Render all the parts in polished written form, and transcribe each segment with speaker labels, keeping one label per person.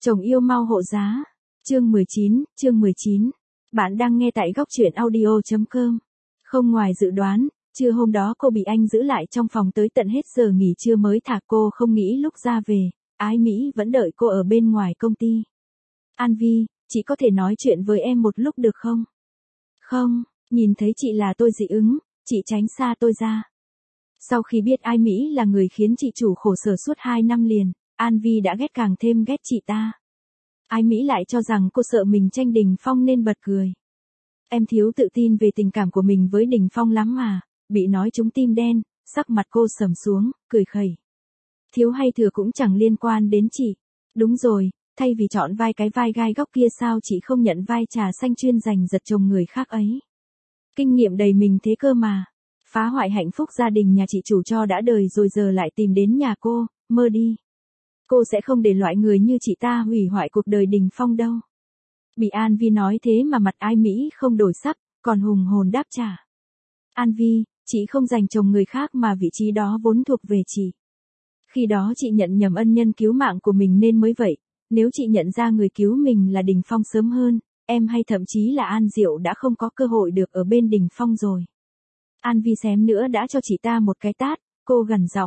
Speaker 1: Chồng yêu mau hộ giá. Chương 19. Bạn đang nghe tại góc truyện audio.com. Không ngoài dự đoán, trưa hôm đó cô bị anh giữ lại trong phòng tới tận hết giờ nghỉ trưa mới thả cô không nghĩ lúc ra về, Ái Mỹ vẫn đợi cô ở bên ngoài công ty. An Vi, chị có thể nói chuyện với em một lúc được không? Không, nhìn thấy chị là tôi dị ứng, chị tránh xa tôi ra. Sau khi biết Ái Mỹ là người khiến chị chủ khổ sở suốt 2 năm liền, An Vi đã ghét càng thêm ghét chị ta. Ái Mỹ lại cho rằng cô sợ mình tranh Đình Phong nên bật cười. Em thiếu tự tin về tình cảm của mình với Đình Phong lắm mà, bị nói trúng tim đen, sắc mặt cô sầm xuống, cười khẩy. Thiếu hay thừa cũng chẳng liên quan đến chị. Đúng rồi, thay vì chọn cái vai gai góc kia sao chị không nhận vai trà xanh chuyên dành giật chồng người khác ấy. Kinh nghiệm đầy mình thế cơ mà. Phá hoại hạnh phúc gia đình nhà chị chủ cho đã đời rồi giờ lại tìm đến nhà cô, mơ đi. Cô sẽ không để loại người như chị ta hủy hoại cuộc đời Đình Phong đâu. Bị An Vi nói thế mà mặt Ái Mỹ không đổi sắc, còn hùng hồn đáp trả. An Vi, chị không dành chồng người khác mà vị trí đó vốn thuộc về chị. Khi đó chị nhận nhầm ân nhân cứu mạng của mình nên mới vậy, nếu chị nhận ra người cứu mình là Đình Phong sớm hơn, em hay thậm chí là An Diệu đã không có cơ hội được ở bên Đình Phong rồi. An Vi xém nữa đã cho chị ta một cái tát, cô gằn giọng.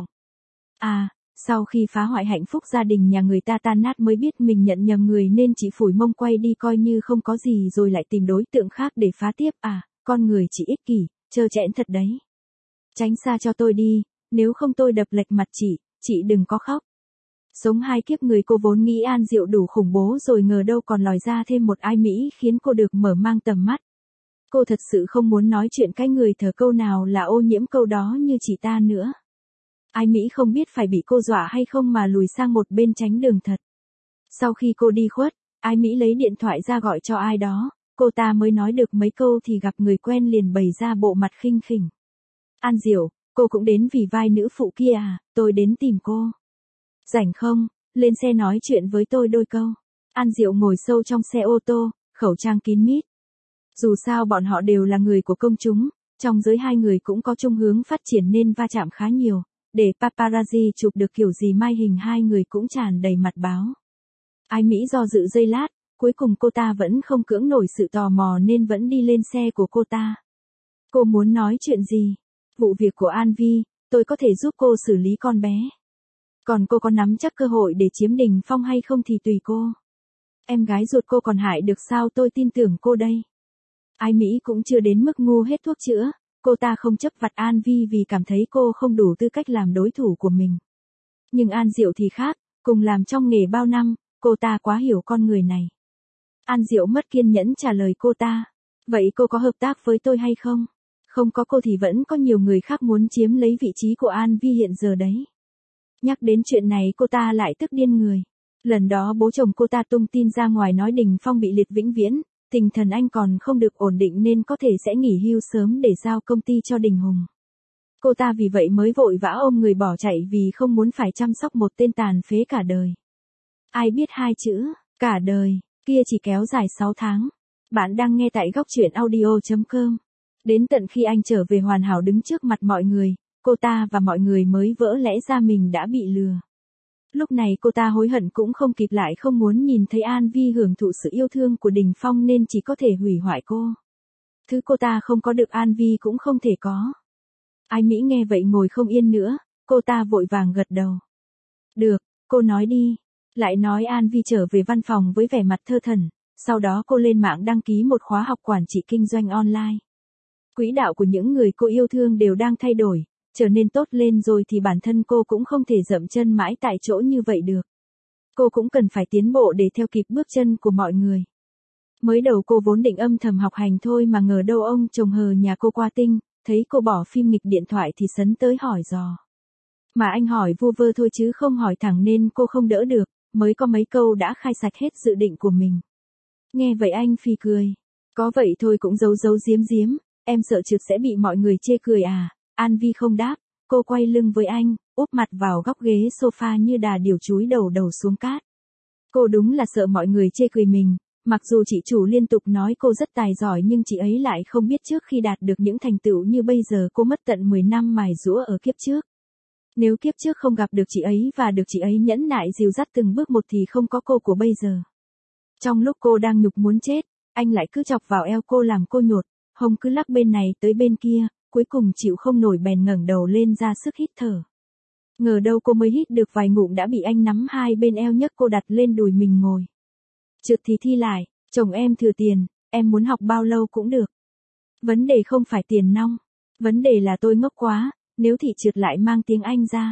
Speaker 1: À, sau khi phá hoại hạnh phúc gia đình nhà người ta tan nát mới biết mình nhận nhầm người nên chị phủi mông quay đi coi như không có gì rồi lại tìm đối tượng khác để phá tiếp à, con người chị ích kỷ, trơ trẽn thật đấy. Tránh xa cho tôi đi, nếu không tôi đập lệch mặt chị đừng có khóc. Sống 2 kiếp người cô vốn nghĩ An Diệu đủ khủng bố rồi ngờ đâu còn lòi ra thêm một Ái Mỹ khiến cô được mở mang tầm mắt. Cô thật sự không muốn nói chuyện cái người thờ câu nào là ô nhiễm câu đó như chị ta nữa. Ái Mỹ không biết phải bị cô dọa hay không mà lùi sang một bên tránh đường thật. Sau khi cô đi khuất, Ái Mỹ lấy điện thoại ra gọi cho ai đó, cô ta mới nói được mấy câu thì gặp người quen liền bày ra bộ mặt khinh khỉnh. An Diệu, cô cũng đến vì vai nữ phụ kia à, tôi đến tìm cô. Rảnh không, lên xe nói chuyện với tôi đôi câu. An Diệu ngồi sâu trong xe ô tô, khẩu trang kín mít. Dù sao bọn họ đều là người của công chúng, trong giới hai người cũng có chung hướng phát triển nên va chạm khá nhiều, để paparazzi chụp được kiểu gì mai hình hai người cũng tràn đầy mặt báo. Ái Mỹ do dự giây lát, cuối cùng cô ta vẫn không cưỡng nổi sự tò mò nên vẫn đi lên xe của cô ta. Cô muốn nói chuyện gì? Vụ việc của An Vi, tôi có thể giúp cô xử lý con bé. Còn cô có nắm chắc cơ hội để chiếm Đình Phong hay không thì tùy cô. Em gái ruột cô còn hại được sao tôi tin tưởng cô đây. Ái Mỹ cũng chưa đến mức ngu hết thuốc chữa, cô ta không chấp vặt An Vi vì cảm thấy cô không đủ tư cách làm đối thủ của mình. Nhưng An Diệu thì khác, cùng làm trong nghề bao năm, cô ta quá hiểu con người này. An Diệu mất kiên nhẫn trả lời cô ta. Vậy cô có hợp tác với tôi hay không? Không có cô thì vẫn có nhiều người khác muốn chiếm lấy vị trí của An Vi hiện giờ đấy. Nhắc đến chuyện này cô ta lại tức điên người. Lần đó bố chồng cô ta tung tin ra ngoài nói Đình Phong bị liệt vĩnh viễn, tinh thần anh còn không được ổn định nên có thể sẽ nghỉ hưu sớm để giao công ty cho Đình Hùng. Cô ta vì vậy mới vội vã ôm người bỏ chạy vì không muốn phải chăm sóc một tên tàn phế cả đời. Ai biết 2 chữ, cả đời, kia chỉ kéo dài 6 tháng. Bạn đang nghe tại góc truyện audio.com. Đến tận khi anh trở về hoàn hảo đứng trước mặt mọi người, cô ta và mọi người mới vỡ lẽ ra mình đã bị lừa. Lúc này cô ta hối hận cũng không kịp lại không muốn nhìn thấy An Vi hưởng thụ sự yêu thương của Đình Phong nên chỉ có thể hủy hoại cô. Thứ cô ta không có được An Vi cũng không thể có. Ái Mỹ nghe vậy ngồi không yên nữa, cô ta vội vàng gật đầu. Được, cô nói đi. Lại nói An Vi trở về văn phòng với vẻ mặt thơ thẩn, sau đó cô lên mạng đăng ký một khóa học quản trị kinh doanh online. Quỹ đạo của những người cô yêu thương đều đang thay đổi, trở nên tốt lên rồi thì bản thân cô cũng không thể dậm chân mãi tại chỗ như vậy được. Cô cũng cần phải tiến bộ để theo kịp bước chân của mọi người. Mới đầu cô vốn định âm thầm học hành thôi mà ngờ đâu ông chồng hờ nhà cô qua tinh, thấy cô bỏ phim nghịch điện thoại thì sấn tới hỏi dò. Mà anh hỏi vu vơ thôi chứ không hỏi thẳng nên cô không đỡ được, mới có mấy câu đã khai sạch hết dự định của mình. Nghe vậy anh phì cười. Có vậy thôi cũng giấu giếm, em sợ trượt sẽ bị mọi người chê cười à. An Vi không đáp, cô quay lưng với anh, úp mặt vào góc ghế sofa như đà điểu chúi đầu xuống cát. Cô đúng là sợ mọi người chê cười mình, mặc dù chị chủ liên tục nói cô rất tài giỏi nhưng chị ấy lại không biết trước khi đạt được những thành tựu như bây giờ cô mất tận 10 năm mài giũa ở kiếp trước. Nếu kiếp trước không gặp được chị ấy và được chị ấy nhẫn nại dìu dắt từng bước một thì không có cô của bây giờ. Trong lúc cô đang nhục muốn chết, anh lại cứ chọc vào eo cô làm cô nhột, hông cứ lắc bên này tới bên kia, cuối cùng chịu không nổi bèn ngẩng đầu lên ra sức hít thở. Ngờ đâu cô mới hít được vài ngụm đã bị anh nắm hai bên eo nhấc cô đặt lên đùi mình ngồi. Trượt thì thi lại, chồng em thừa tiền, em muốn học bao lâu cũng được. Vấn đề không phải tiền nong, vấn đề là tôi ngốc quá, nếu thị trượt lại mang tiếng Anh ra.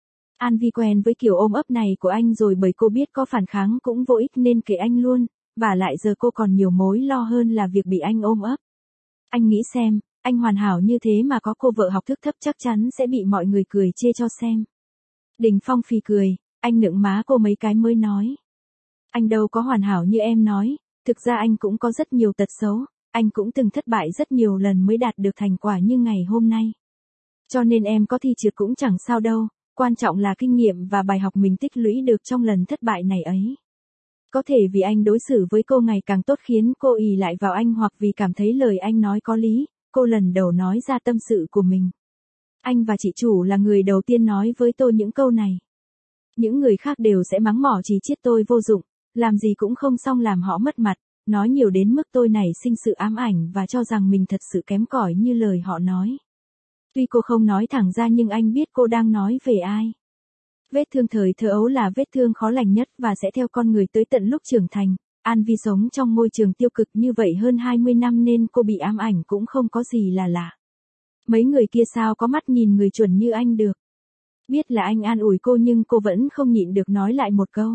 Speaker 1: An Vi quen với kiểu ôm ấp này của anh rồi bởi cô biết có phản kháng cũng vô ích nên kệ anh luôn, và lại giờ cô còn nhiều mối lo hơn là việc bị anh ôm ấp. Anh nghĩ xem, anh hoàn hảo như thế mà có cô vợ học thức thấp chắc chắn sẽ bị mọi người cười chê cho xem. Đình Phong phì cười, anh nựng má cô mấy cái mới nói. Anh đâu có hoàn hảo như em nói, thực ra anh cũng có rất nhiều tật xấu, anh cũng từng thất bại rất nhiều lần mới đạt được thành quả như ngày hôm nay. Cho nên em có thi trượt cũng chẳng sao đâu, quan trọng là kinh nghiệm và bài học mình tích lũy được trong lần thất bại này ấy. Có thể vì anh đối xử với cô ngày càng tốt khiến cô ỷ lại vào anh hoặc vì cảm thấy lời anh nói có lý, cô lần đầu nói ra tâm sự của mình. Anh và chị chủ là người đầu tiên nói với tôi những câu này. Những người khác đều sẽ mắng mỏ chỉ trích tôi vô dụng, làm gì cũng không xong làm họ mất mặt, nói nhiều đến mức tôi nảy sinh sự ám ảnh và cho rằng mình thật sự kém cỏi như lời họ nói. Tuy cô không nói thẳng ra nhưng anh biết cô đang nói về ai. Vết thương thời thơ ấu là vết thương khó lành nhất và sẽ theo con người tới tận lúc trưởng thành. An Vi sống trong môi trường tiêu cực như vậy hơn 20 năm nên cô bị ám ảnh cũng không có gì là lạ. Mấy người kia sao có mắt nhìn người chuẩn như anh được. Biết là anh an ủi cô nhưng cô vẫn không nhịn được nói lại một câu.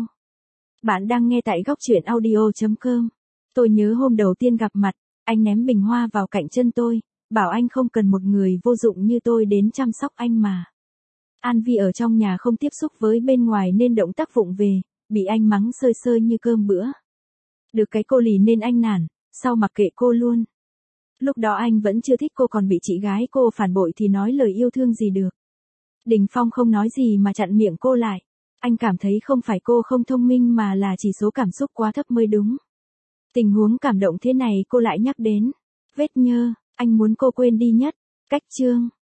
Speaker 1: Bạn đang nghe tại góc truyện audio.com. Tôi nhớ hôm đầu tiên gặp mặt, anh ném bình hoa vào cạnh chân tôi, bảo anh không cần một người vô dụng như tôi đến chăm sóc anh mà. An Vi ở trong nhà không tiếp xúc với bên ngoài nên động tác vụng về, bị anh mắng sơi sơi như cơm bữa. Được cái cô lì nên anh nản, sau mặc kệ cô luôn. Lúc đó anh vẫn chưa thích cô còn bị chị gái cô phản bội thì nói lời yêu thương gì được. Đình Phong không nói gì mà chặn miệng cô lại. Anh cảm thấy không phải cô không thông minh mà là chỉ số cảm xúc quá thấp mới đúng. Tình huống cảm động thế này cô lại nhắc đến. Vết nhơ, anh muốn cô quên đi nhất. Cách chương.